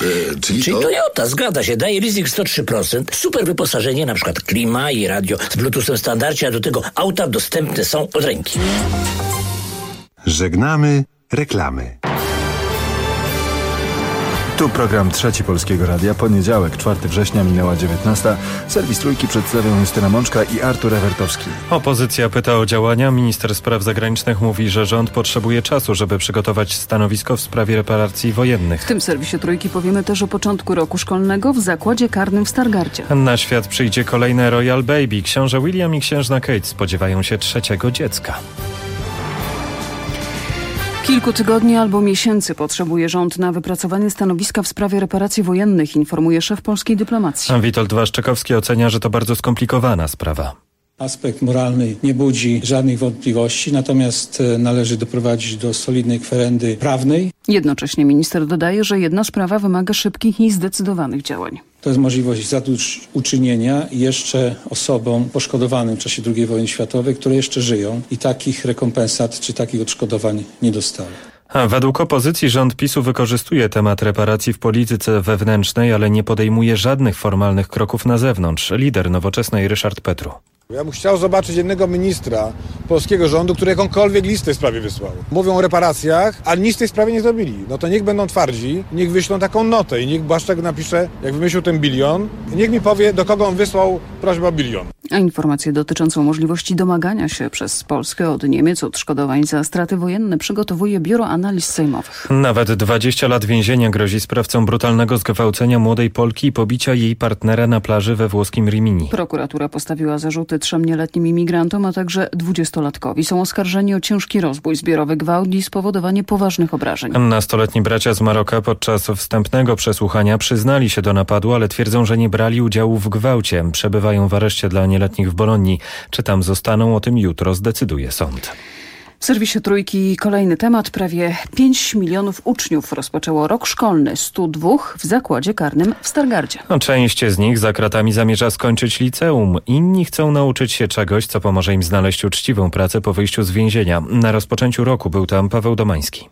Czyli Toyota, zgadza się, daje leasing 103%, super wyposażenie, na przykład klima i radio z Bluetoothem w standardzie, a do tego auta dostępne są od ręki. Żegnamy reklamy. Tu program Trzeci Polskiego Radia. Poniedziałek, 4 września, minęła 19. Serwis Trójki przedstawią Justyna Mączka i Artur Ewertowski. Opozycja pyta o działania. Minister Spraw Zagranicznych mówi, że rząd potrzebuje czasu, żeby przygotować stanowisko w sprawie reparacji wojennych. W tym serwisie Trójki powiemy też o początku roku szkolnego w zakładzie karnym w Stargardzie. Na świat przyjdzie kolejne Royal Baby. Książę William i księżna Kate spodziewają się trzeciego dziecka. Kilku tygodni albo miesięcy potrzebuje rząd na wypracowanie stanowiska w sprawie reparacji wojennych, informuje szef polskiej dyplomacji. Witold Waszczykowski ocenia, że to bardzo skomplikowana sprawa. Aspekt moralny nie budzi żadnych wątpliwości, natomiast należy doprowadzić do solidnej kwerendy prawnej. Jednocześnie minister dodaje, że jedna sprawa wymaga szybkich i zdecydowanych działań. To jest możliwość zadośćuczynienia jeszcze osobom poszkodowanym w czasie II wojny światowej, które jeszcze żyją i takich rekompensat czy takich odszkodowań nie dostały. A według opozycji rząd PiS-u wykorzystuje temat reparacji w polityce wewnętrznej, ale nie podejmuje żadnych formalnych kroków na zewnątrz. Lider Nowoczesnej Ryszard Petru. Ja bym chciał zobaczyć jednego ministra polskiego rządu, który jakąkolwiek listę w sprawie wysłał. Mówią o reparacjach, ale nic w tej sprawie nie zrobili. No to niech będą twardzi, niech wyślą taką notę i niech Błaszczak napisze, jak wymyślił ten bilion, i niech mi powie, do kogo on wysłał prośbę o bilion. A informacje dotyczącą możliwości domagania się przez Polskę od Niemiec odszkodowań za straty wojenne przygotowuje Biuro Analiz Sejmowych. Nawet 20 lat więzienia grozi sprawcom brutalnego zgwałcenia młodej Polki i pobicia jej partnera na plaży we włoskim Rimini. Prokuratura postawiła zarzuty 3 nieletnim imigrantom, a także 20-latkowi. Są oskarżeni o ciężki rozbój, zbiorowy gwałt i spowodowanie poważnych obrażeń. Nastoletni bracia z Maroka podczas wstępnego przesłuchania przyznali się do napadu, ale twierdzą, że nie brali udziału w gwałcie. Przebywają w areszcie dla nieletnich w Bolonii. Czy tam zostaną, o tym jutro zdecyduje sąd. W serwisie Trójki kolejny temat. Prawie 5 milionów uczniów rozpoczęło rok szkolny, 102 w zakładzie karnym w Stargardzie. Część z nich za kratami zamierza skończyć liceum. Inni chcą nauczyć się czegoś, co pomoże im znaleźć uczciwą pracę po wyjściu z więzienia. Na rozpoczęciu roku był tam Paweł Domański.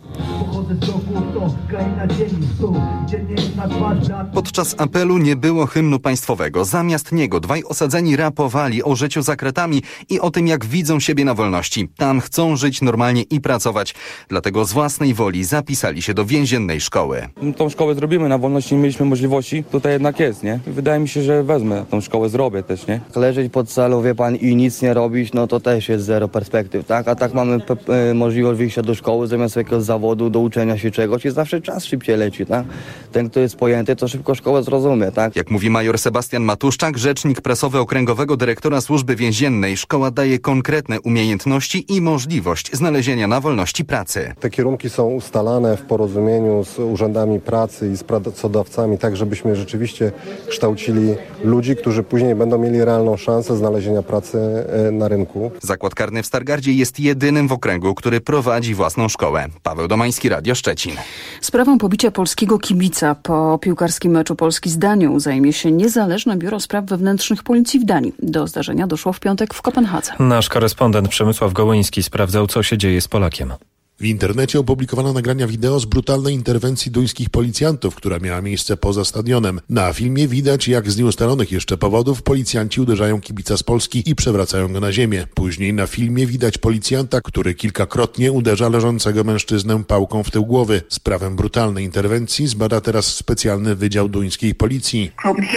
Podczas apelu nie było hymnu państwowego. Zamiast niego dwaj osadzeni rapowali o życiu za kratami i o tym, jak widzą siebie na wolności. Tam chcą żyć normalnie i pracować. Dlatego z własnej woli zapisali się do więziennej szkoły. Tą szkołę zrobimy, na wolności nie mieliśmy możliwości. Tutaj jednak jest, nie? Wydaje mi się, że wezmę tą szkołę, zrobię też, nie? Leżeć pod salą, wie pan, i nic nie robić, no to też jest zero perspektyw, tak? A tak mamy możliwość wyjścia do szkoły zamiast jakiegoś zawodu, do uczenia się czegoś i zawsze czas szybciej leci, tak? Ten, kto jest pojęty, to szybko szkołę zrozumie, tak? Jak mówi major Sebastian Matuszczak, rzecznik prasowy Okręgowego Dyrektora Służby Więziennej, szkoła daje konkretne umiejętności i możliwość znalezienia na wolności pracy. Te kierunki są ustalane w porozumieniu z urzędami pracy i z pracodawcami, tak żebyśmy rzeczywiście kształcili ludzi, którzy później będą mieli realną szansę znalezienia pracy na rynku. Zakład karny w Stargardzie jest jedynym w okręgu, który prowadzi własną szkołę. Paweł Domański, Radio Szczecin. Sprawą pobicia polskiego kibica po piłkarskim meczu Polski z Danią zajmie się Niezależne Biuro Spraw Wewnętrznych Policji w Danii. Do zdarzenia doszło w piątek w Kopenhadze. Nasz korespondent Przemysław Gołyński sprawdzał, co się dzieje z Polakiem. W internecie opublikowano nagrania wideo z brutalnej interwencji duńskich policjantów, która miała miejsce poza stadionem. Na filmie widać, jak z nieustalonych jeszcze powodów policjanci uderzają kibica z Polski i przewracają go na ziemię. Później na filmie widać policjanta, który kilkakrotnie uderza leżącego mężczyznę pałką w tył głowy. Sprawę brutalnej interwencji zbada teraz specjalny wydział duńskiej policji.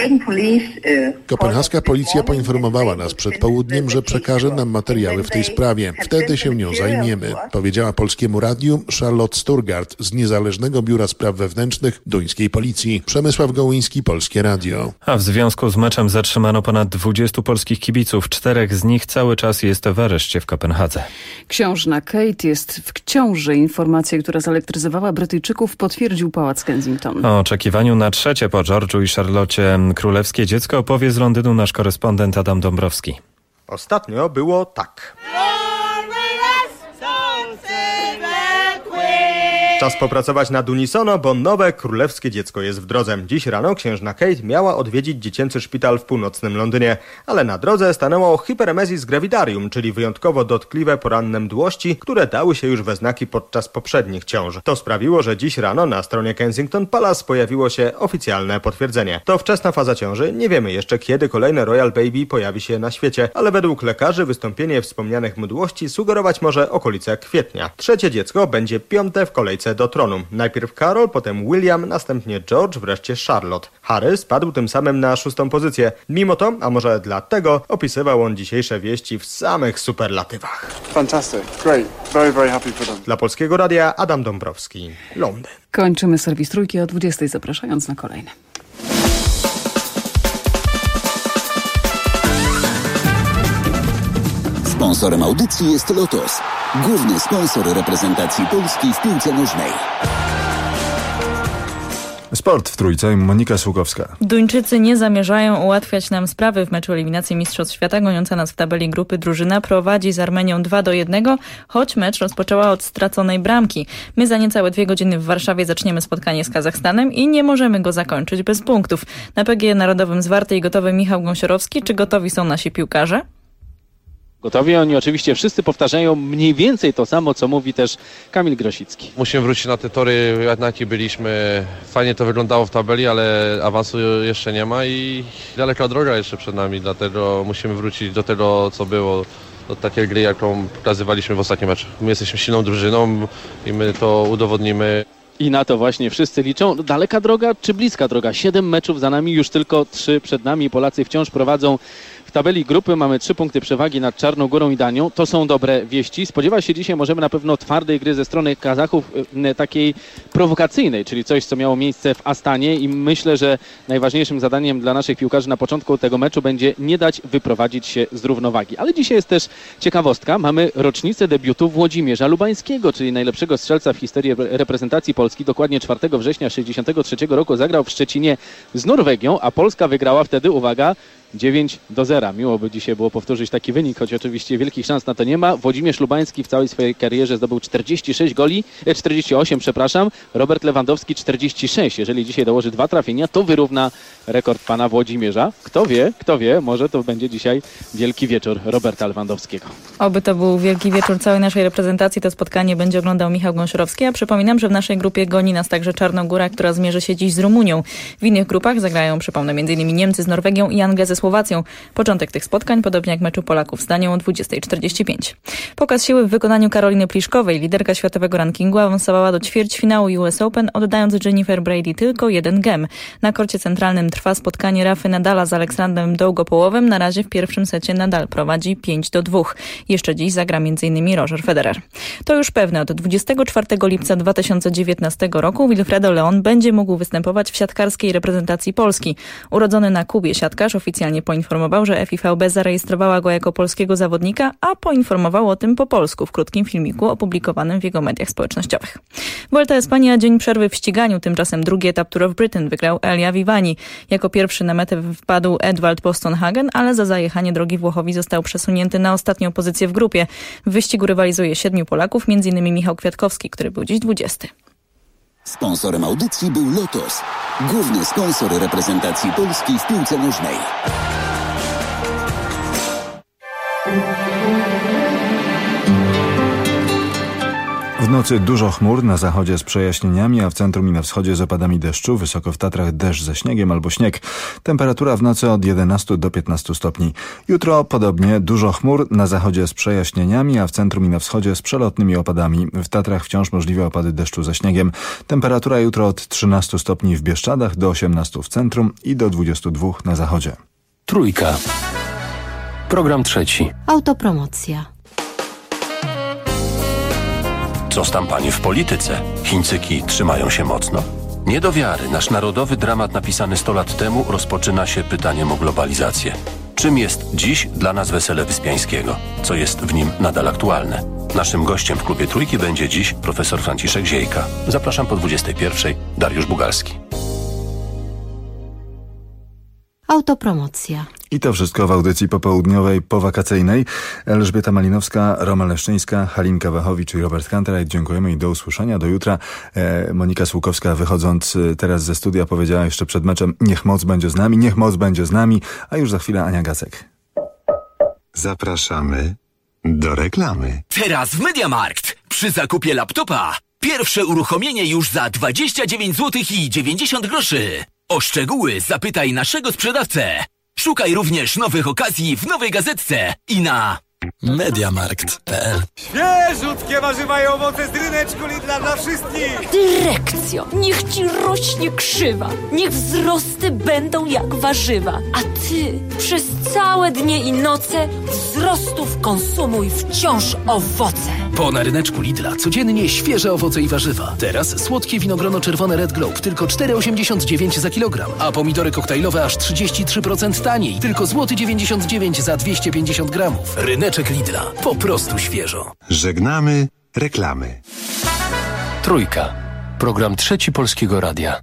Kopenhaska policja poinformowała nas przed południem, że przekaże nam materiały w tej sprawie. Wtedy się nią zajmiemy, powiedziała polskiemu radiu Charlotte Sturgard z Niezależnego Biura Spraw Wewnętrznych duńskiej policji. Przemysław Gołyński, Polskie Radio. A w związku z meczem zatrzymano ponad 20 polskich kibiców. 4 z nich cały czas jest w areszcie w Kopenhadze. Księżna Kate jest w ciąży. Informację, która zelektryzowała Brytyjczyków, potwierdził Pałac Kensington. O oczekiwaniu na trzecie po George'u i Charlotte królewskie dziecko opowie z Londynu nasz korespondent Adam Dąbrowski. Ostatnio było tak. Czas popracować nad unisono, bo nowe królewskie dziecko jest w drodze. Dziś rano księżna Kate miała odwiedzić dziecięcy szpital w północnym Londynie, ale na drodze stanęło hyperemesis gravidarium, czyli wyjątkowo dotkliwe poranne mdłości, które dały się już we znaki podczas poprzednich ciąż. To sprawiło, że dziś rano na stronie Kensington Palace pojawiło się oficjalne potwierdzenie. To wczesna faza ciąży, nie wiemy jeszcze kiedy kolejne Royal Baby pojawi się na świecie, ale według lekarzy wystąpienie wspomnianych mdłości sugerować może okolice kwietnia. Trzecie dziecko będzie 5. w kolejce do tronu. Najpierw Karol, potem William, następnie George, wreszcie Charlotte. Harry spadł tym samym na 6. pozycję. Mimo to, a może dlatego, opisywał on dzisiejsze wieści w samych superlatywach. Fantastic, great, very, very happy for them. Dla Polskiego Radia Adam Dąbrowski, Londyn. Kończymy serwis Trójki o 20, zapraszając na kolejne. Sponsorem audycji jest Lotos, główny sponsor reprezentacji Polski w piłce nożnej. Sport w Trójce, Monika Sługowska. Duńczycy nie zamierzają ułatwiać nam sprawy w meczu eliminacji Mistrzostw Świata. Goniąca nas w tabeli grupy drużyna prowadzi z Armenią 2-1, choć mecz rozpoczęła od straconej bramki. My za niecałe 2 godziny w Warszawie zaczniemy spotkanie z Kazachstanem i nie możemy go zakończyć bez punktów. Na PGE Narodowym zwarty i gotowy Michał Gąsiorowski. Czy gotowi są nasi piłkarze? Gotowi, oni oczywiście wszyscy powtarzają mniej więcej to samo, co mówi też Kamil Grosicki. Musimy wrócić na te tory, jak na jakie byliśmy. Fajnie to wyglądało w tabeli, ale awansu jeszcze nie ma i daleka droga jeszcze przed nami, dlatego musimy wrócić do tego, co było, do takiej gry, jaką pokazywaliśmy w ostatnim meczu. My jesteśmy silną drużyną i my to udowodnimy. I na to właśnie wszyscy liczą. Daleka droga czy bliska droga? 7 meczów za nami, już tylko 3 przed nami. Polacy wciąż prowadzą w tabeli grupy. Mamy 3 punkty przewagi nad Czarną Górą i Danią. To są dobre wieści. Spodziewać się dzisiaj możemy na pewno twardej gry ze strony Kazachów, takiej prowokacyjnej, czyli coś, co miało miejsce w Astanie i myślę, że najważniejszym zadaniem dla naszych piłkarzy na początku tego meczu będzie nie dać wyprowadzić się z równowagi. Ale dzisiaj jest też ciekawostka. Mamy rocznicę debiutu Włodzimierza Lubańskiego, czyli najlepszego strzelca w historii reprezentacji Polski. Dokładnie 4 września 1963 roku zagrał w Szczecinie z Norwegią, a Polska wygrała wtedy, uwaga, 9-0. Miło by dzisiaj było powtórzyć taki wynik, choć oczywiście wielkich szans na to nie ma. Włodzimierz Lubański w całej swojej karierze zdobył 48, Robert Lewandowski 46. Jeżeli dzisiaj dołoży 2 trafienia, to wyrówna rekord pana Włodzimierza. Kto wie, może to będzie dzisiaj wielki wieczór Roberta Lewandowskiego. Oby to był wielki wieczór całej naszej reprezentacji. To spotkanie będzie oglądał Michał Gąsiorowski. A przypominam, że w naszej grupie goni nas także Czarnogóra, która zmierzy się dziś z Rumunią. W innych grupach zagrają, przypomnę, m.in. Niemcy z Norwegią i Anglia ze Słowacją. Początek tych spotkań, podobnie jak meczu Polaków z Danią, o 20:45. Pokaz siły w wykonaniu Karoliny Pliszkowej. Liderka światowego rankingu awansowała do ćwierćfinału US Open, oddając Jennifer Brady tylko 1 gem. Na korcie centralnym trwa spotkanie Rafy Nadala z Aleksandrem Dołgopołowem. Na razie w pierwszym secie Nadal prowadzi 5-2. Jeszcze dziś zagra m.in. Roger Federer. To już pewne, od 24 lipca 2019 roku Wilfredo Leon będzie mógł występować w siatkarskiej reprezentacji Polski. Urodzony na Kubie siatkarz oficjalnie poinformował, że FIVB zarejestrowała go jako polskiego zawodnika, a poinformował o tym po polsku w krótkim filmiku opublikowanym w jego mediach społecznościowych. Vuelta Espania, dzień przerwy w ściganiu. Tymczasem drugi etap Tour of Britain wygrał Elia Viviani. Jako pierwszy na metę wpadł Edvald Postonhagen, ale za zajechanie drogi Włochowi został przesunięty na ostatnią pozycję w grupie. W wyścigu rywalizuje 7 Polaków, m.in. Michał Kwiatkowski, który był dziś 20. Sponsorem audycji był Lotos, główny sponsor reprezentacji Polski w piłce nożnej. W nocy dużo chmur, na zachodzie z przejaśnieniami, a w centrum i na wschodzie z opadami deszczu, wysoko w Tatrach deszcz ze śniegiem albo śnieg. Temperatura w nocy od 11 do 15 stopni. Jutro podobnie dużo chmur, na zachodzie z przejaśnieniami, a w centrum i na wschodzie z przelotnymi opadami. W Tatrach wciąż możliwe opady deszczu ze śniegiem. Temperatura jutro od 13 stopni w Bieszczadach do 18 w centrum i do 22 na zachodzie. Trójka. Program trzeci. Autopromocja. Co stampanie w polityce? Chińczyki trzymają się mocno? Nie do wiary, nasz narodowy dramat napisany 100 lat temu rozpoczyna się pytaniem o globalizację. Czym jest dziś dla nas wesele Wyspiańskiego? Co jest w nim nadal aktualne? Naszym gościem w klubie Trójki będzie dziś profesor Franciszek Ziejka. Zapraszam po 21:00. Dariusz Bugalski. Autopromocja. I to wszystko w audycji popołudniowej, powakacyjnej. Elżbieta Malinowska, Roman Leszczyńska, Halinka Wachowicz i Robert Kantereit. Dziękujemy i do usłyszenia, do jutra. Monika Słukowska, wychodząc teraz ze studia, powiedziała jeszcze przed meczem: niech moc będzie z nami, niech moc będzie z nami, a już za chwilę Ania Gacek. Zapraszamy do reklamy. Teraz w MediaMarkt przy zakupie laptopa pierwsze uruchomienie już za 29 zł i 90 groszy. O szczegóły zapytaj naszego sprzedawcę. Szukaj również nowych okazji w nowej gazetce i na MediaMarkt.pl. Świeżutkie warzywa i owoce z ryneczku Lidla dla wszystkich! Dyrekcjo, niech ci rośnie krzywa, niech wzrosty będą jak warzywa, a ty przez całe dnie i noce wzrostów konsumuj wciąż owoce. Bo na ryneczku Lidla codziennie świeże owoce i warzywa. Teraz słodkie winogrono czerwone Red Globe tylko 4,89 za kilogram, a pomidory koktajlowe aż 33% taniej, tylko złoty 99 za 250 gramów. Ryneczek Lidla. Po prostu świeżo. Żegnamy reklamy. Trójka. Program Trzeci Polskiego Radia.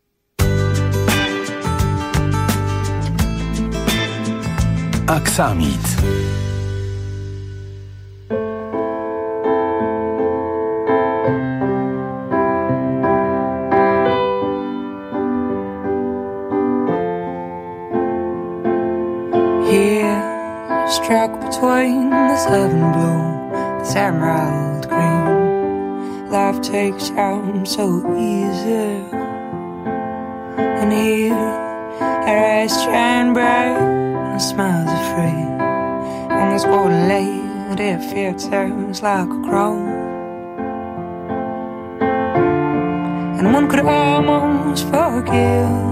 Aksamit. Struck between this heaven blue, this emerald green. Life takes time so easy. And here, our eyes shine bright, and our smiles are free. On this golden lady, fear turns like a crown. And one could almost forgive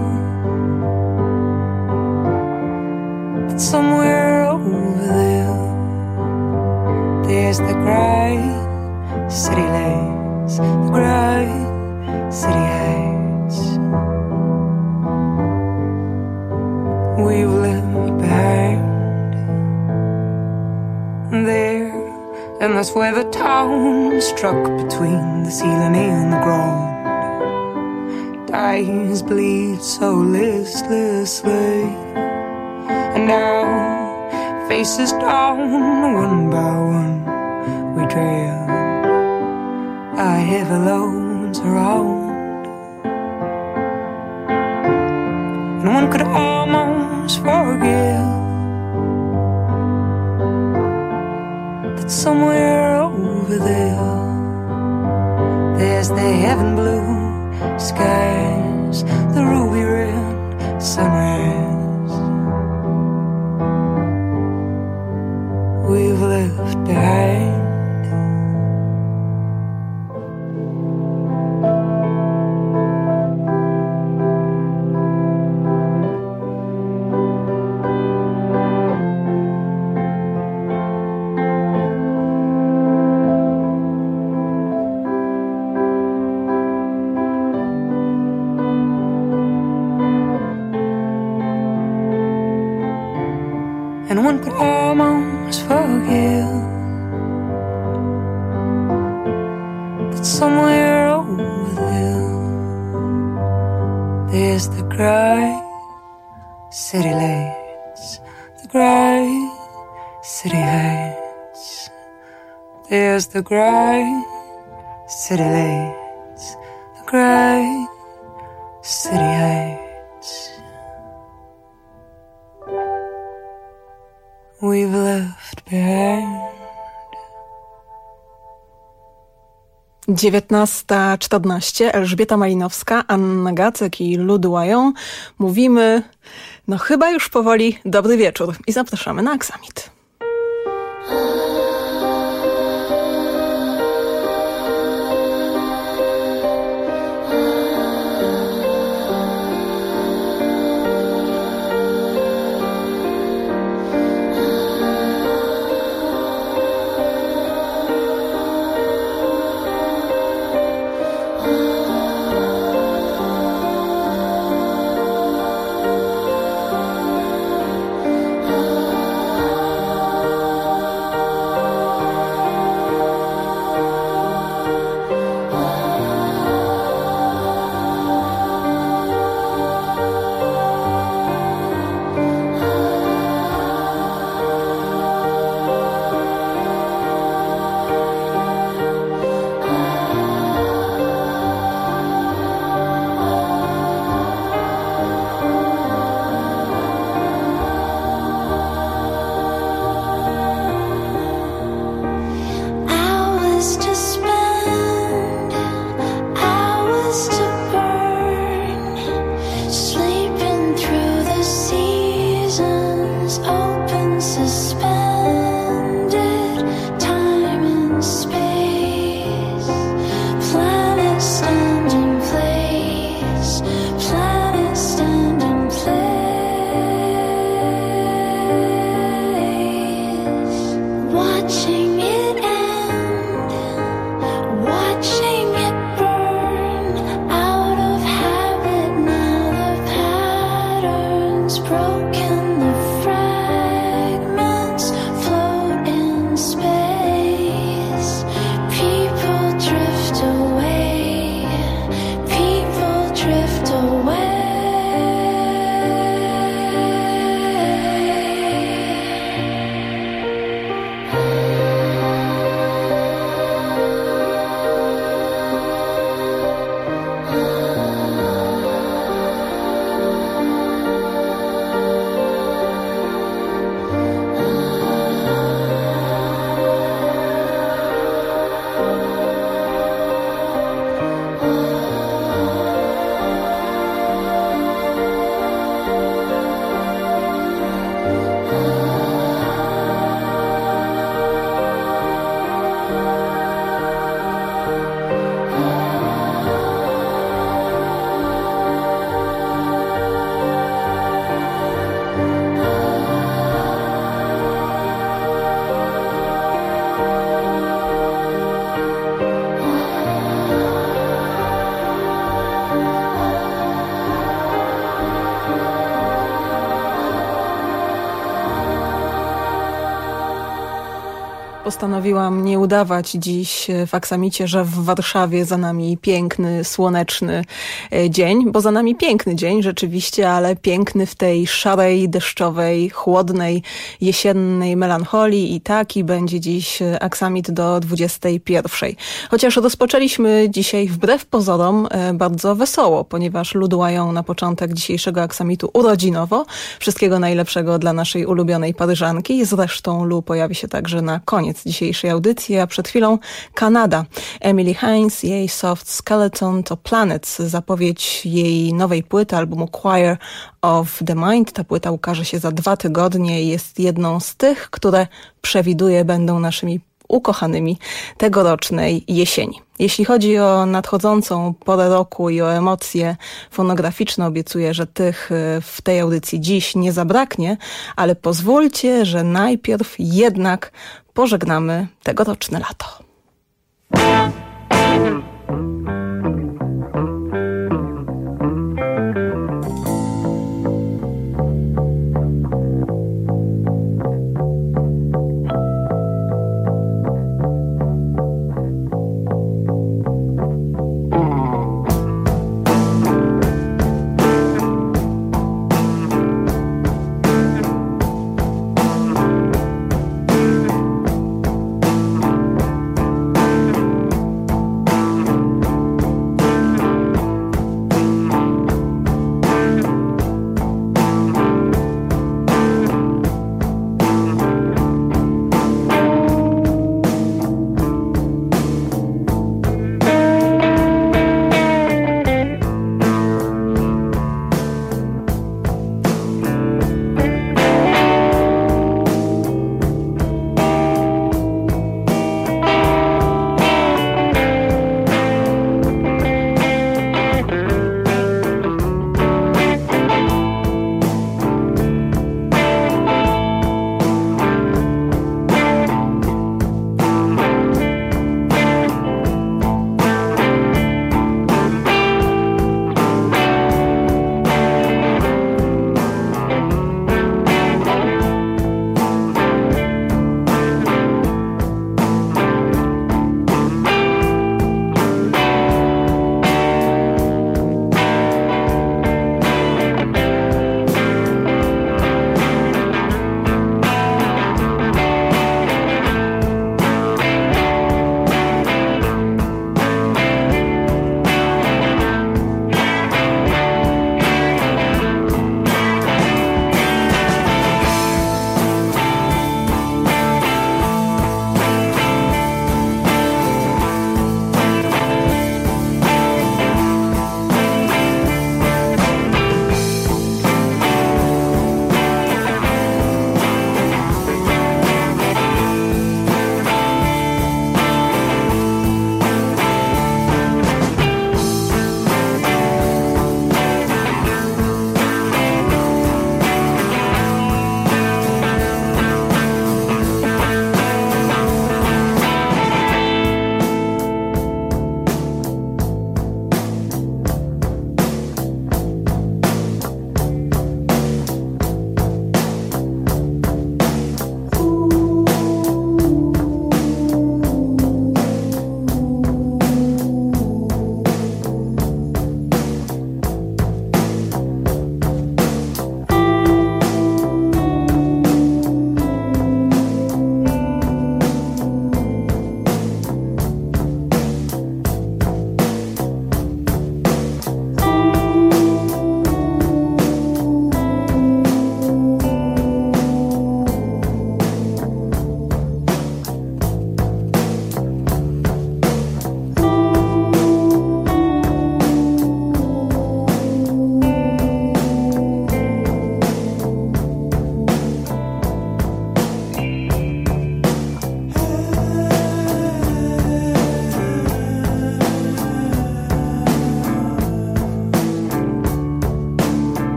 that somewhere over there, there's the great city lights, the great city heights we've left behind. There, and that's where the town struck between the ceiling and the ground. Eyes bleed so listlessly, and our faces down one by one we trail our heavy loads around. And one could almost forget that somewhere over there, there's the heaven blue skies, the ruby red sunrise we've left behind. And one could almost forget that somewhere over there, there's the great city lights, the great city heights. There's the great city lights, the great city heights we've left behind. 19:14. Elżbieta Malinowska, Anna Gacek i Ludłają. Mówimy, no chyba już powoli dobry wieczór i zapraszamy na Aksamit. postanowiłam nie udawać dziś w Aksamicie, że w Warszawie za nami piękny, słoneczny dzień, bo za nami piękny dzień rzeczywiście, ale piękny w tej szarej, deszczowej, chłodnej, jesiennej melancholii i taki będzie dziś Aksamit do 21. Chociaż rozpoczęliśmy dzisiaj wbrew pozorom bardzo wesoło, ponieważ Ludłają na początek dzisiejszego Aksamitu urodzinowo. Wszystkiego najlepszego dla naszej ulubionej Paryżanki. Zresztą Lu pojawi się także na koniec dzisiejszej audycji, a przed chwilą Kanada. Emily Hines, jej Soft Skeleton to Planets, zapowiedź jej nowej płyty, albumu Choir of the Mind. Ta płyta ukaże się za 2 tygodnie i jest jedną z tych, które przewiduję będą naszymi ukochanymi tegorocznej jesieni. Jeśli chodzi o nadchodzącą porę roku i o emocje fonograficzne, obiecuję, że tych w tej audycji dziś nie zabraknie, ale pozwólcie, że najpierw jednak pożegnamy tegoroczne lato.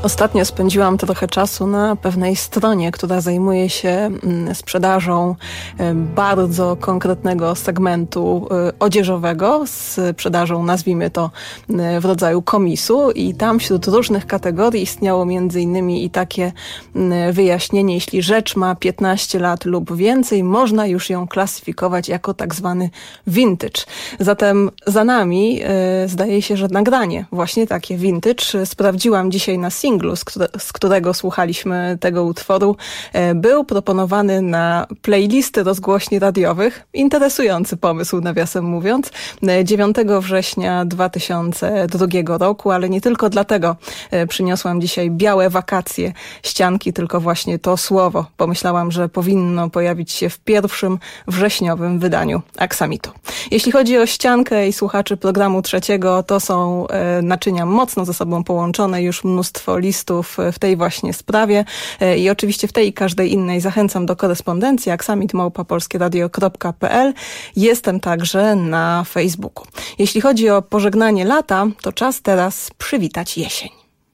Ostatnio spędziłam trochę czasu na pewnej stronie, która zajmuje się sprzedażą bardzo konkretnego segmentu odzieżowego, sprzedażą, nazwijmy to, w rodzaju komisu, i tam wśród różnych kategorii istniało między innymi i takie wyjaśnienie: jeśli rzecz ma 15 lat lub więcej, można już ją klasyfikować jako tak zwany vintage. Zatem za nami zdaje się, że nagranie właśnie takie vintage. Sprawdziłam dzisiaj na singlu, z którego słuchaliśmy tego utworu. Był proponowany na playlisty rozgłośni radiowych. Interesujący pomysł, nawiasem mówiąc. 9 września 2002 roku, ale nie tylko dlatego przyniosłam dzisiaj białe wakacje ścianki, tylko właśnie to słowo pomyślałam, że powinno pojawić się w pierwszym wrześniowym wydaniu Aksamitu. Jeśli chodzi o ściankę i słuchaczy programu trzeciego, to są naczynia mocno ze sobą połączone, już mnóstwo listów w tej właśnie sprawie i oczywiście w tej i każdej innej zachęcam do korespondencji aksamit@polskieradio.pl. Jestem także na Facebooku. Jeśli chodzi o pożegnanie lata, to czas teraz przywitać jesień.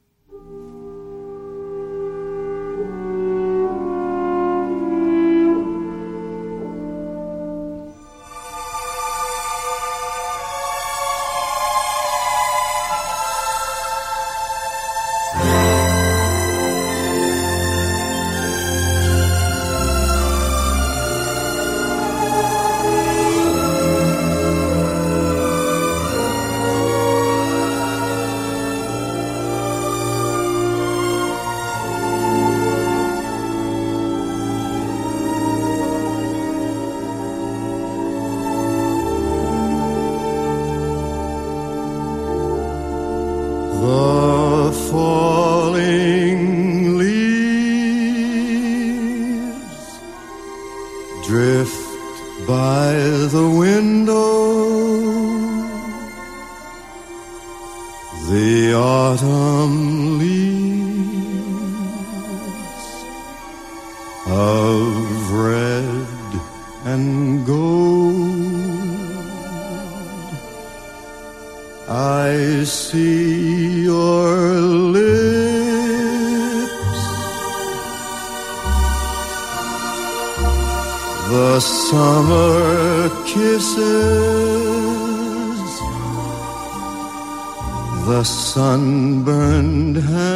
The sunburned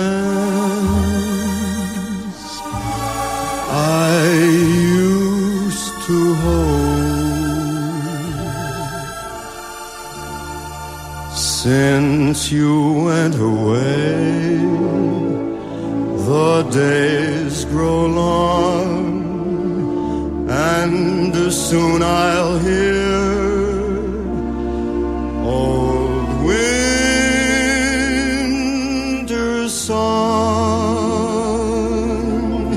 hands I used to hold. Since you went away, the days grow long, and soon I'll hear old winter's song.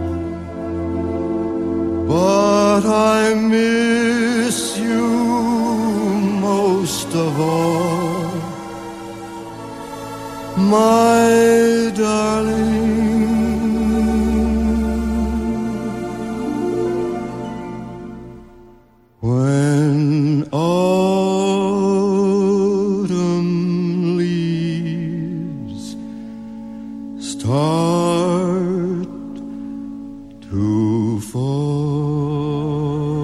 But I miss you most of all, my darling. When autumn leaves start to fall,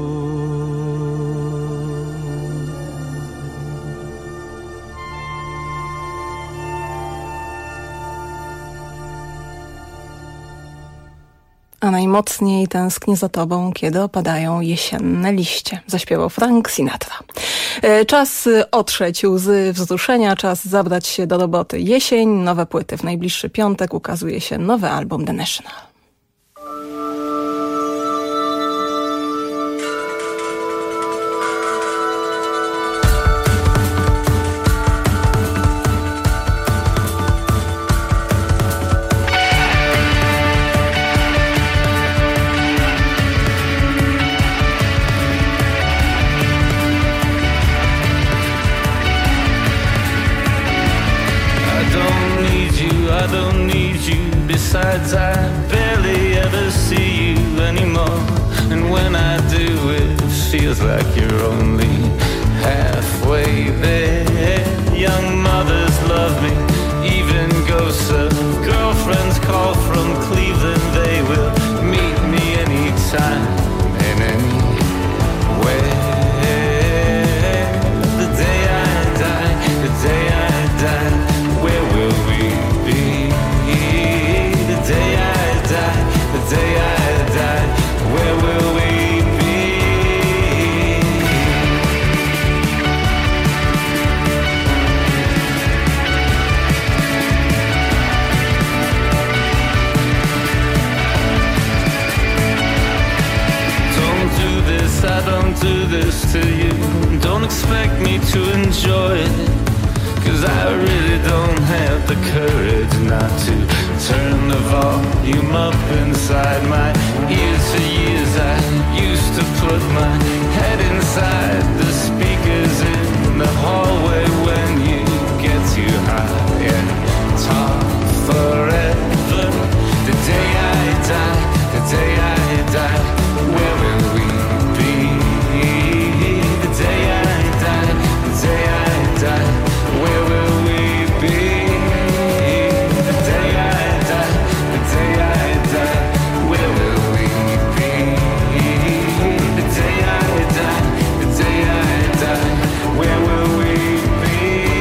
a najmocniej tęsknię za tobą, kiedy opadają jesienne liście. Zaśpiewał Frank Sinatra. Czas otrzeć łzy wzruszenia, czas zabrać się do roboty. Jesień, nowe płyty. W najbliższy piątek ukazuje się nowy album The National. Besides, I barely ever see you anymore, and when I do, it feels like you're only halfway there. Young mothers love me, even ghosts of time and anywhere. The day I die, the day I die, where will we be? The day I die, the day I die, where will we be? I don't do this to you. Don't expect me to enjoy it, 'cause I really don't have the courage not to turn the volume up inside my ears. For years I used to put my head inside the speakers in the hallway when you get too high and talk forever. The day I die, the day I die, where will we be? The day I die, the day I die, where will we be? The day I die, the day I die, where will we be? The day I die, the day I die, where will we be?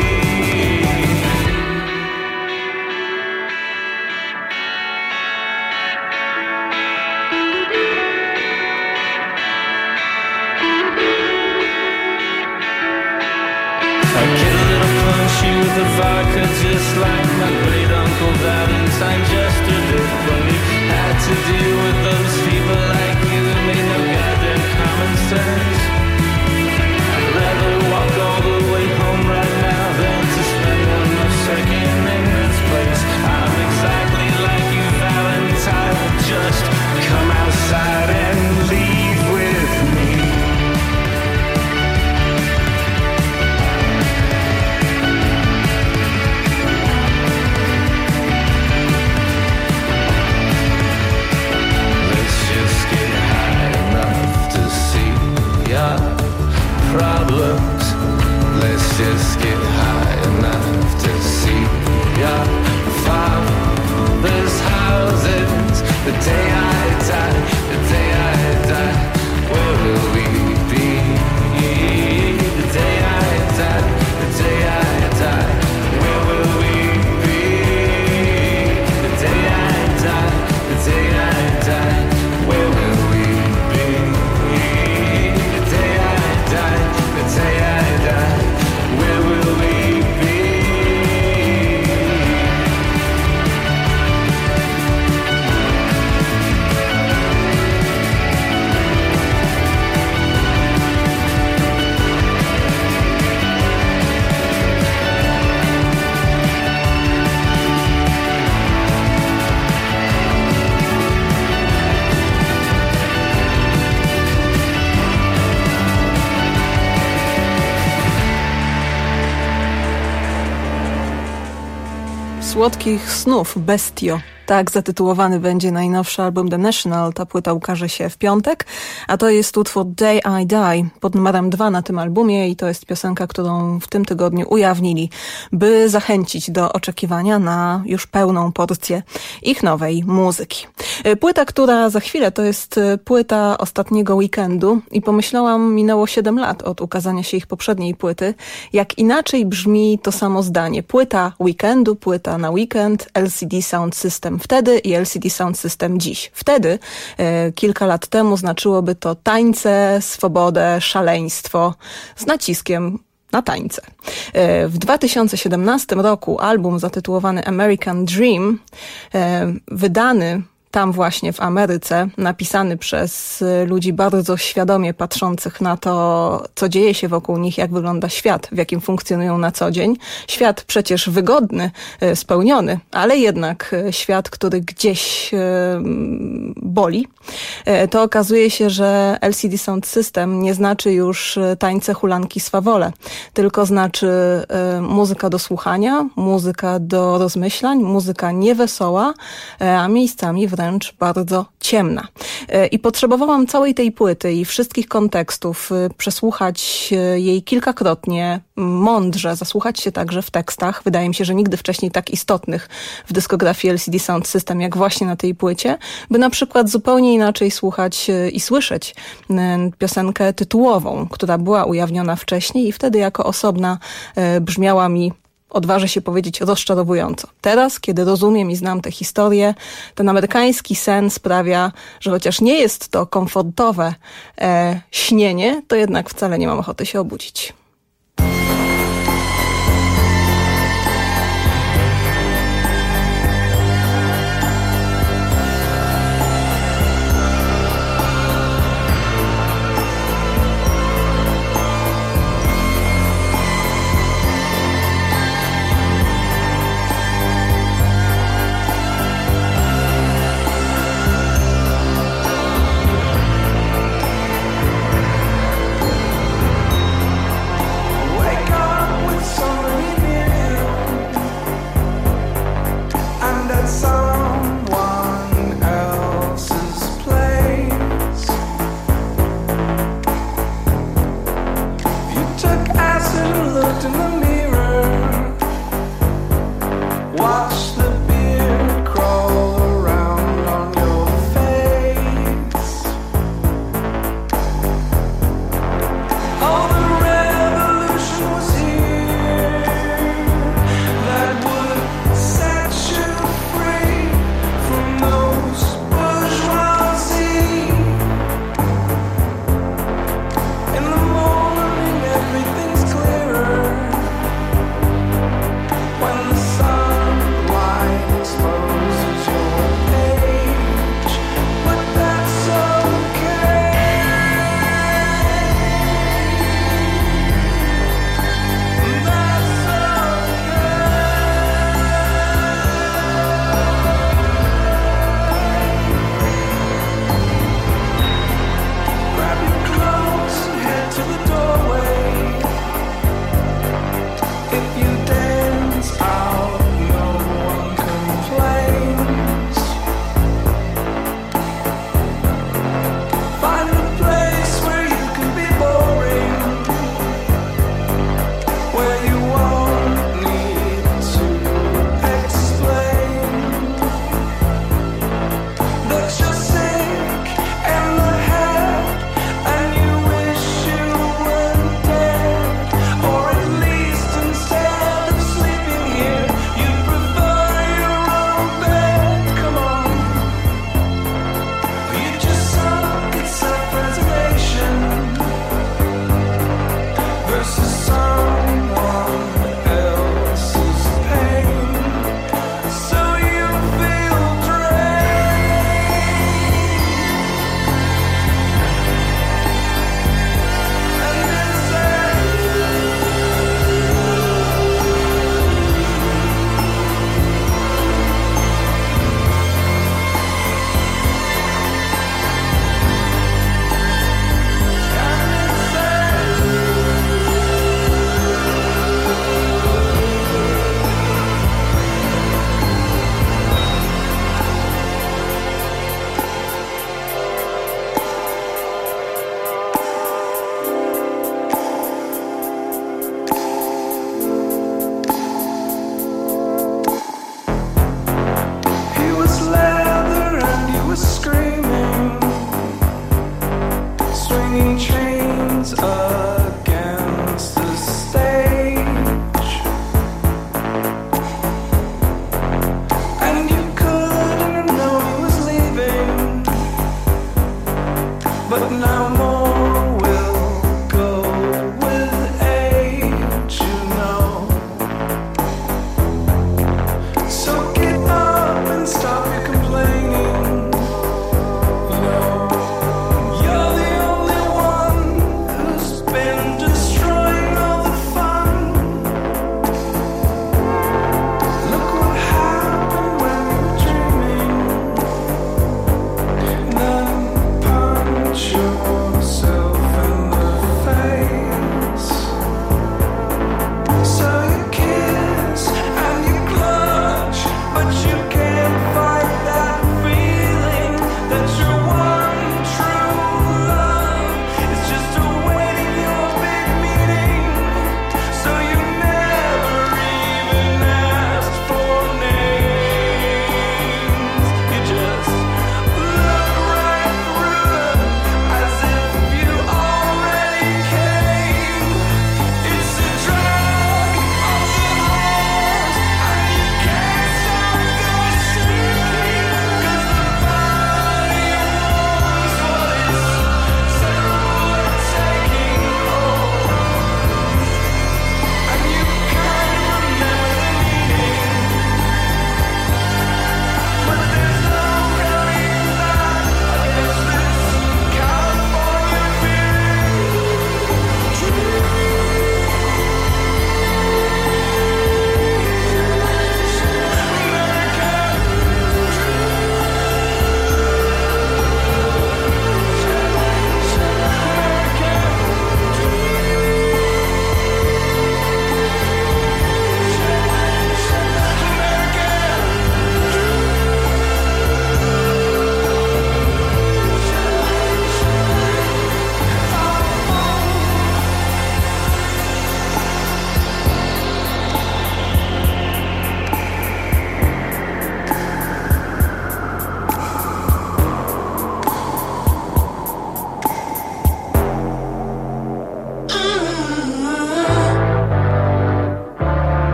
I get a little punchy with the vodka, just like my great uncle Valentine Jester did when he had to deal with those people like you who made no goddamn common sense. I'd rather walk all the way home right now than to spend one more second in this place. I'm exactly like you, Valentine. Just come outside and leave with me. Problems. Let's just get high enough to see your father's houses. The day I die, the day I die, where will we be? The day I die, the day I die, where will we be? The day I die, the day I die, where will we be? The day I die, the day I die, where will we be? Słodkich snów, Bestio. Tak zatytułowany będzie najnowszy album The National. Ta płyta ukaże się w piątek, a to jest utwór Day I Die pod numerem 2 na tym albumie i to jest piosenka, którą w tym tygodniu ujawnili, by zachęcić do oczekiwania na już pełną porcję ich nowej muzyki. Płyta, która za chwilę, to jest płyta ostatniego weekendu i pomyślałam, minęło 7 lat od ukazania się ich poprzedniej płyty, jak inaczej brzmi to samo zdanie. Płyta weekendu, płyta na weekend, LCD Sound System wtedy i LCD Sound System dziś. Wtedy, kilka lat temu, znaczyłoby to tańce, swobodę, szaleństwo z naciskiem na tańce. W 2017 roku album zatytułowany American Dream, wydany tam właśnie w Ameryce, napisany przez ludzi bardzo świadomie patrzących na to, co dzieje się wokół nich, jak wygląda świat, w jakim funkcjonują na co dzień. Świat przecież wygodny, spełniony, ale jednak świat, który gdzieś boli. To okazuje się, że LCD Sound System nie znaczy już tańce, hulanki, swawole, tylko znaczy muzyka do słuchania, muzyka do rozmyślań, muzyka niewesoła, a miejscami wręcz wręcz bardzo ciemna. I potrzebowałam całej tej płyty i wszystkich kontekstów, przesłuchać jej kilkakrotnie, mądrze, zasłuchać się także w tekstach. Wydaje mi się, że nigdy wcześniej tak istotnych w dyskografii LCD Sound System, jak właśnie na tej płycie, by na przykład zupełnie inaczej słuchać i słyszeć piosenkę tytułową, która była ujawniona wcześniej i wtedy jako osobna brzmiała mi, odważę się powiedzieć, rozczarowująco. Teraz, kiedy rozumiem i znam tę historię, ten amerykański sen sprawia, że chociaż nie jest to komfortowe śnienie, to jednak wcale nie mam ochoty się obudzić.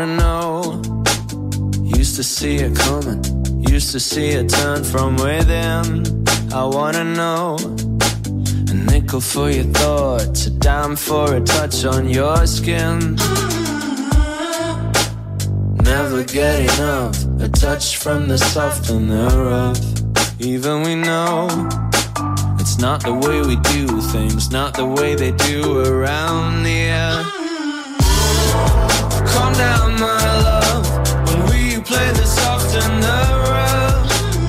wanna know. Used to see it coming, used to see it turn from within. I wanna know. A nickel for your thoughts, a dime for a touch on your skin. Never get enough, a touch from the soft and the rough. Even we know it's not the way we do things, not the way they do around here. Calm down, my love, when we play the soft and the rough.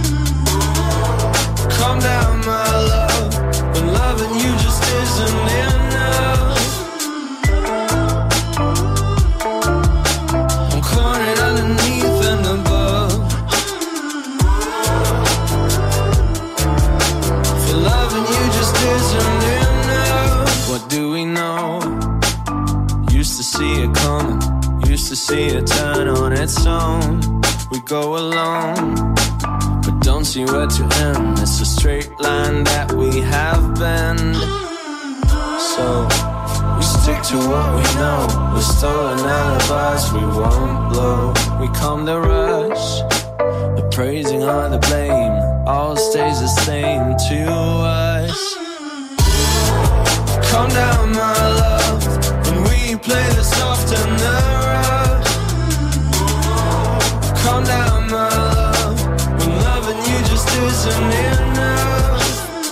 Calm down, my love, when loving you just isn't enough. I'm cornered underneath and above. For loving you just isn't enough. What do we know? Used to see it coming, used to see it turn on its own. We go alone, but don't see where to end. It's a straight line that we have been. So we stick to what we know. With stolen alibis we won't blow. We calm the rush, the praising or the blame, all stays the same to us. Calm down, my love, when we play the soft and the rough. Calm down, my love, when loving you just isn't enough.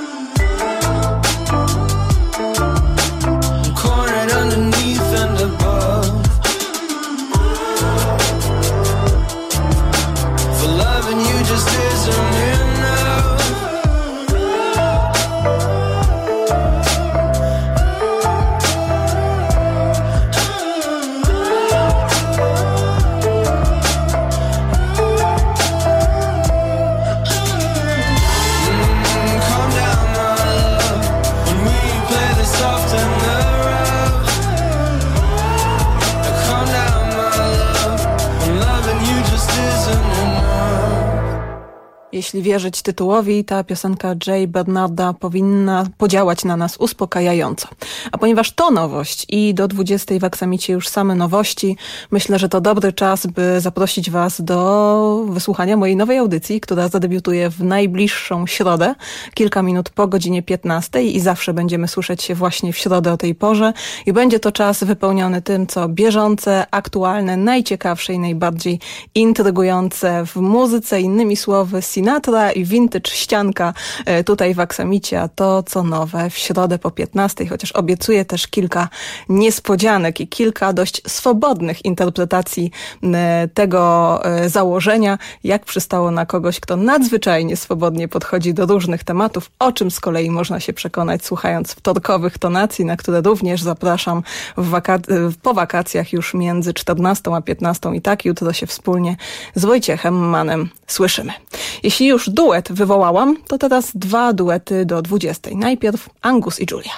I'm cornered underneath and above. For loving you just isn't enough. Jeśli wierzyć tytułowi, ta piosenka Jay Bernarda powinna podziałać na nas uspokajająco. A ponieważ to nowość i do 20 w Aksamicie już same nowości, myślę, że to dobry czas, by zaprosić Was do wysłuchania mojej nowej audycji, która zadebiutuje w najbliższą środę, kilka minut po godzinie 15 i zawsze będziemy słyszeć się właśnie w środę o tej porze i będzie to czas wypełniony tym, co bieżące, aktualne, najciekawsze i najbardziej intrygujące w muzyce, innymi słowy Sinatra i vintage ścianka tutaj w Aksamicie, a to co nowe w środę po 15, chociaż obiecuję też kilka niespodzianek i kilka dość swobodnych interpretacji tego założenia, jak przystało na kogoś, kto nadzwyczajnie swobodnie podchodzi do różnych tematów, o czym z kolei można się przekonać słuchając wtorkowych tonacji, na które również zapraszam po wakacjach już między 14 a 15 i tak jutro się wspólnie z Wojciechem Mannem słyszymy. Jeśli już duet wywołałam, to teraz dwa duety do 20. Najpierw Angus i Julia.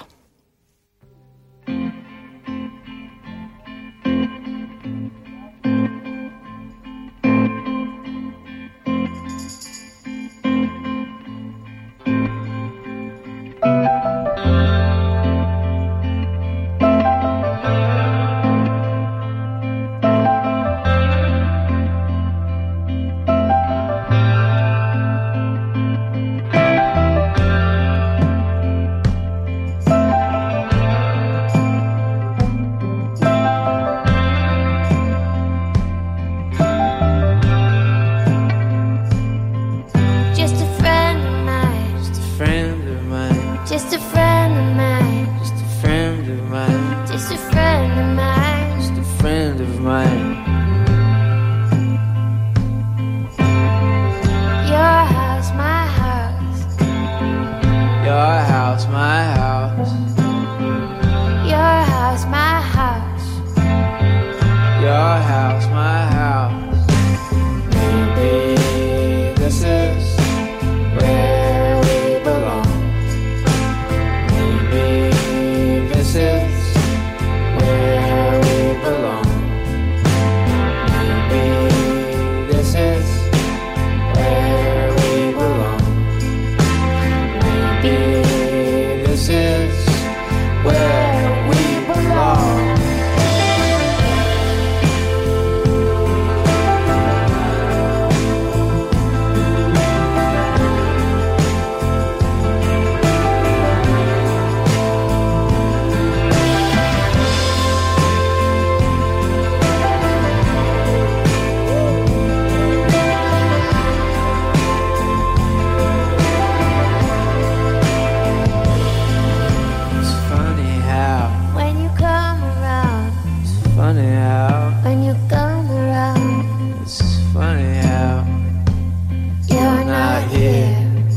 funny how when you come around, it's funny how you're not here.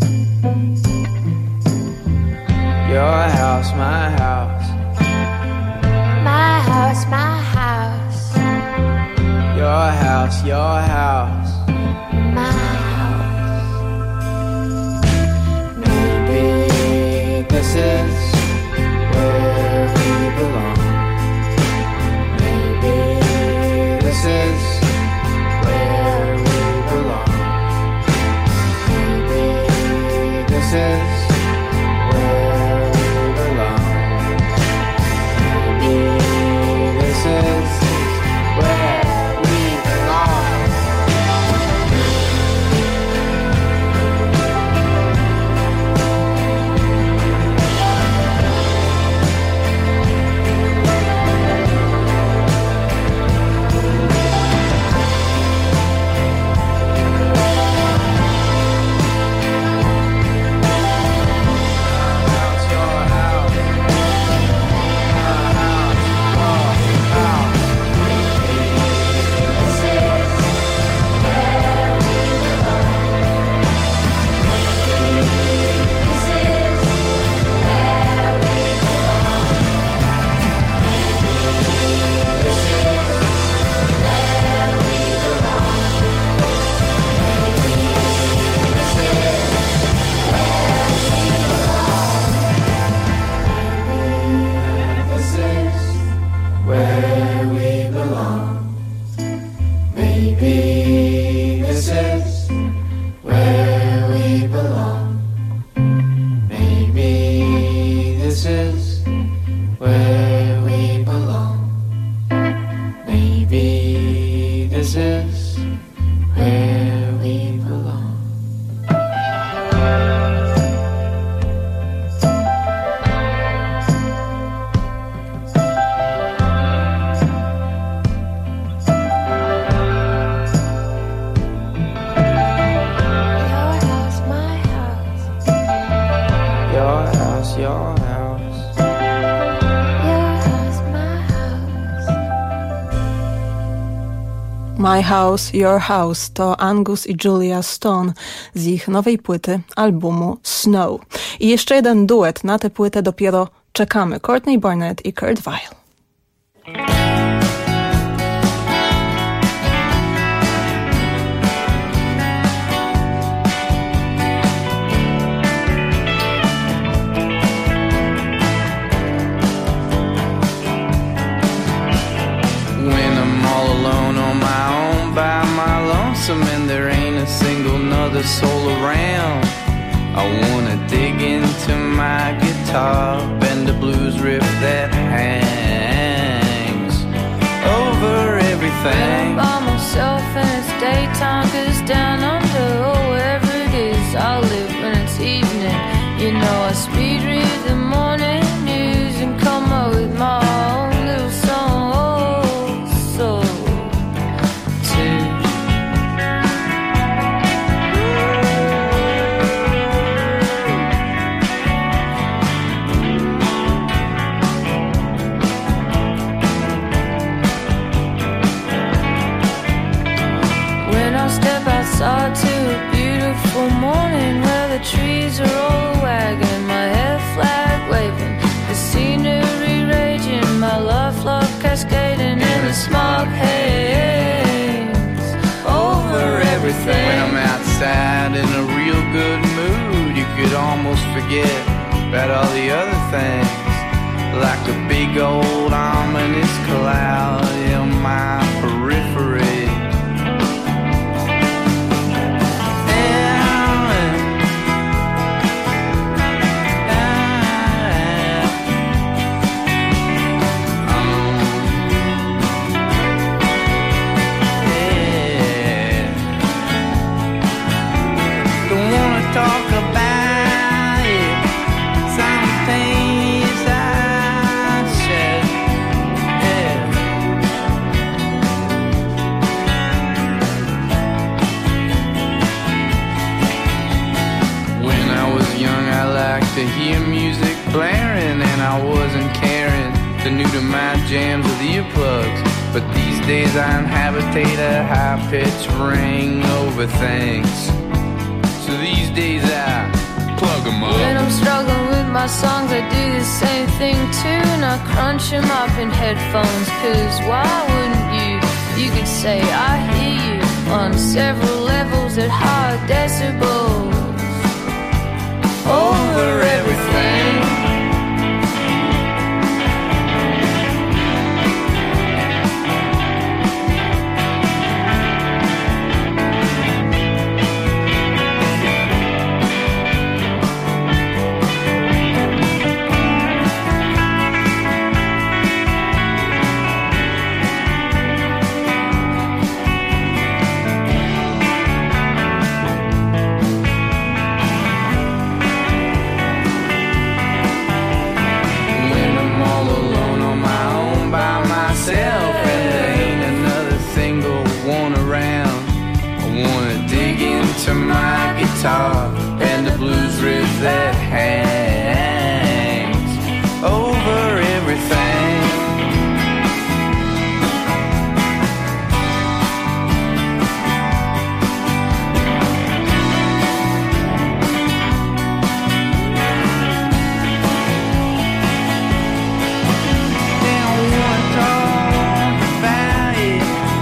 Your house, my house. My house, my house. Your house, your house. My house. Maybe This is where we belong. maybe This is where we belong. maybe This is where we belong. maybe This is where we belong. Where we belong. Maybe this is where we belong. Maybe this is where we belong. Maybe this is where we belong. your house, my house. Your house, your house. Your house, my house. My House, Your House to Angus i Julia Stone z ich nowej płyty, albumu Snow. I jeszcze jeden duet, na tę płytę dopiero czekamy. Courtney Barnett i Kurt Vile. When I'm all alone on my own by my lonesome and there ain't a single nother soul around, I wanna dig into my guitar, bend the blues riff that hangs over everything. By myself and it's daytime, 'cause down under, oh, wherever it is, I'll live when it's evening. You know I speed read the morning news and come up with my own little song. Oh, so too. When I step outside to a beautiful morning where the trees are all wagging, my head flag waving, the scenery raging, my love love cascading in the smog haze over everything. When I'm outside in a real good mood, you could almost forget about all the other things, like a big old ominous cloud in my periphery. Talk about it, some things I said, yeah. When I was young I liked to hear music blaring, and I wasn't caring the new to my jams with earplugs. days I inhabitate a high-pitched ring over things. So these days I plug them up. When I'm struggling with my songs, I do the same thing too, and I crunch them up in headphones, cause why wouldn't you? You could say I hear you on several levels at high decibels. Over everything. To my guitar and the blues riff that hangs over everything. They don't want to talk about it.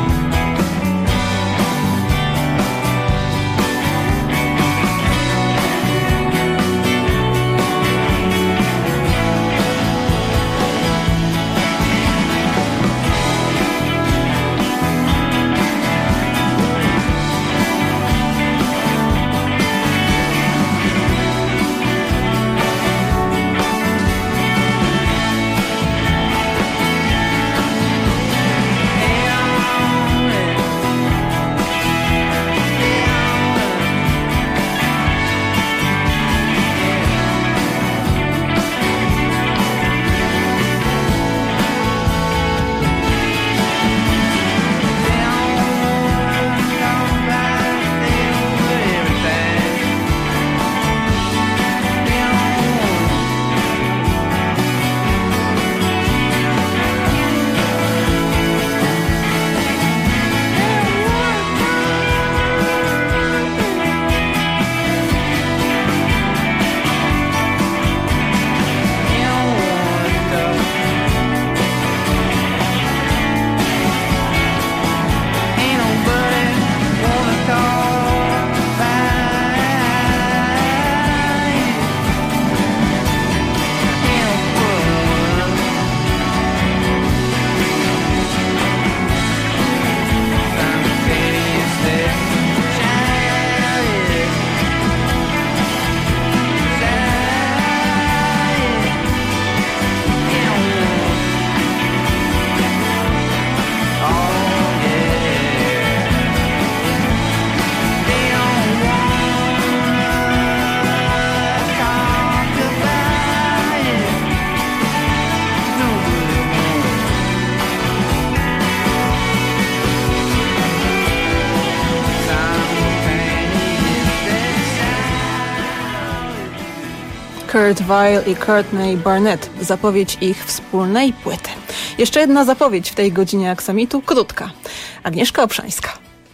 Kurt Weill i Courtney Barnett. Zapowiedź ich wspólnej płyty. Jeszcze jedna zapowiedź w tej godzinie Aksamitu, krótka. Agnieszka Obszańska.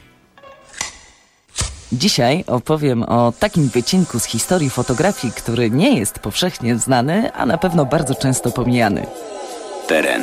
Dzisiaj opowiem o takim wycinku z historii fotografii, który nie jest powszechnie znany, a na pewno bardzo często pomijany. Teren.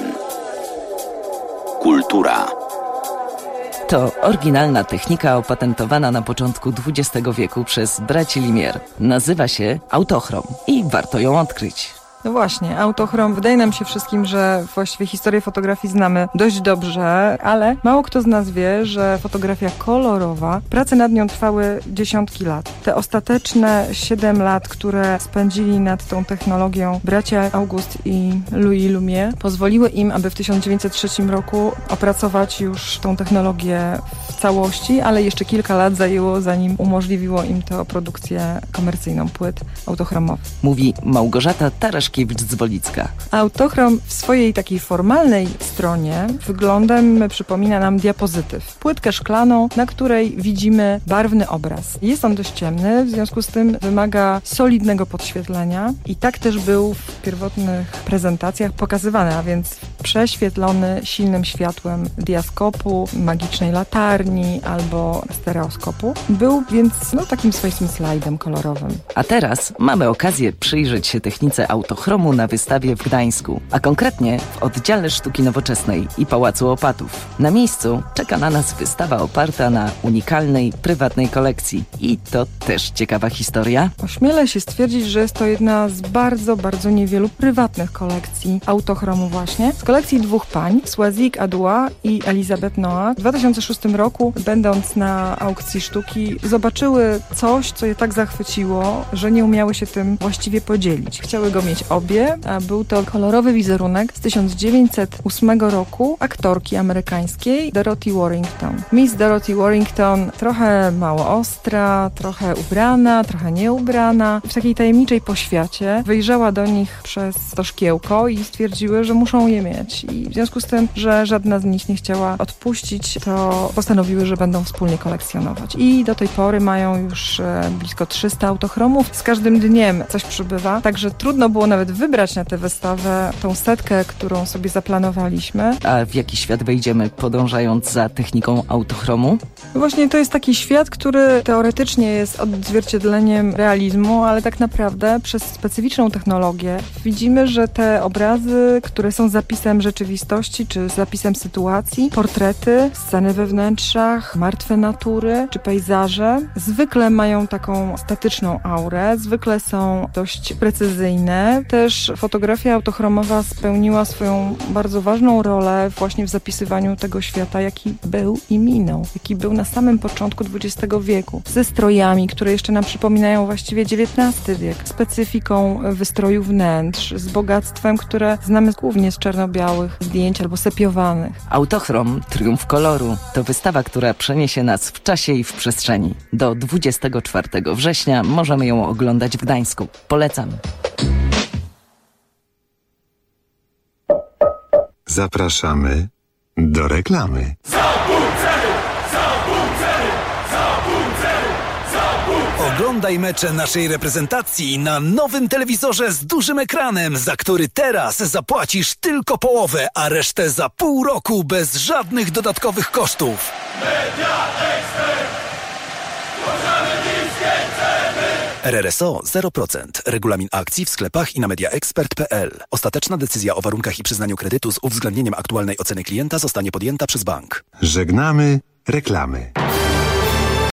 Kultura. To oryginalna technika opatentowana na początku XX wieku przez braci Lumière. Nazywa się autochrom i warto ją odkryć. No właśnie, autochrom. Wydaje nam się wszystkim, że właściwie historię fotografii znamy dość dobrze, ale mało kto z nas wie, że fotografia kolorowa, prace nad nią trwały dziesiątki lat. Te ostateczne 7 lat, które spędzili nad tą technologią bracia Auguste i Louis Lumière, pozwoliły im, aby w 1903 roku opracować już tą technologię w całości, ale jeszcze kilka lat zajęło, zanim umożliwiło im to produkcję komercyjną płyt autochromowych. Mówi Małgorzata Taraszewska Staszkiewicz z Wolicka. Autochrom w swojej takiej formalnej stronie wyglądem przypomina nam diapozytyw. Płytkę szklaną, na której widzimy barwny obraz. Jest on dość ciemny, w związku z tym wymaga solidnego podświetlenia i tak też był w pierwotnych prezentacjach pokazywany, a więc prześwietlony silnym światłem diaskopu, magicznej latarni albo stereoskopu. Był więc takim swoistym slajdem kolorowym. A teraz mamy okazję przyjrzeć się technice autochromu na wystawie w Gdańsku, a konkretnie w oddziale sztuki nowoczesnej i Pałacu Opatów. Na miejscu czeka na nas wystawa oparta na unikalnej, prywatnej kolekcji. I to też ciekawa historia. Ośmielę się stwierdzić, że jest to jedna z bardzo, bardzo niewielu prywatnych kolekcji autochromu właśnie. Z kolekcji dwóch pań, Swazik Adua i Elizabeth Noah, w 2006 roku, będąc na aukcji sztuki, zobaczyły coś, co je tak zachwyciło, że nie umiały się tym właściwie podzielić. Chciały go mieć obie, a był to kolorowy wizerunek z 1908 roku aktorki amerykańskiej Dorothy Warrington. Miss Dorothy Warrington trochę mało ostra, trochę ubrana, trochę nieubrana. W takiej tajemniczej poświacie wyjrzała do nich przez to szkiełko i stwierdziły, że muszą je mieć. I w związku z tym, że żadna z nich nie chciała odpuścić, to postanowiły, że będą wspólnie kolekcjonować. I do tej pory mają już blisko 300 autochromów. Z każdym dniem coś przybywa, także trudno było nawet wybrać na tę wystawę tą setkę, którą sobie zaplanowaliśmy. A w jaki świat wejdziemy, podążając za techniką autochromu? Właśnie to jest taki świat, który teoretycznie jest odzwierciedleniem realizmu, ale tak naprawdę przez specyficzną technologię widzimy, że te obrazy, które są zapisem rzeczywistości, czy zapisem sytuacji, portrety, sceny we wnętrzach, martwe natury, czy pejzaże, zwykle mają taką statyczną aurę, zwykle są dość precyzyjne. Też fotografia autochromowa spełniła swoją bardzo ważną rolę właśnie w zapisywaniu tego świata, jaki był i minął, jaki był na samym początku XX wieku, ze strojami, które jeszcze nam przypominają właściwie XIX wiek, specyfiką wystroju wnętrz, z bogactwem, które znamy głównie z czarno-białych zdjęć albo sepiowanych. Autochrom Triumf Koloru to wystawa, która przeniesie nas w czasie i w przestrzeni. Do 24 września możemy ją oglądać w Gdańsku. Polecam. Zapraszamy do reklamy. Oglądaj mecze naszej reprezentacji na nowym telewizorze z dużym ekranem, za który teraz zapłacisz tylko połowę, a resztę za pół roku bez żadnych dodatkowych kosztów. RRSO 0%. Regulamin akcji w sklepach i na mediaexpert.pl. Ostateczna decyzja o warunkach i przyznaniu kredytu z uwzględnieniem aktualnej oceny klienta zostanie podjęta przez bank. Żegnamy reklamy.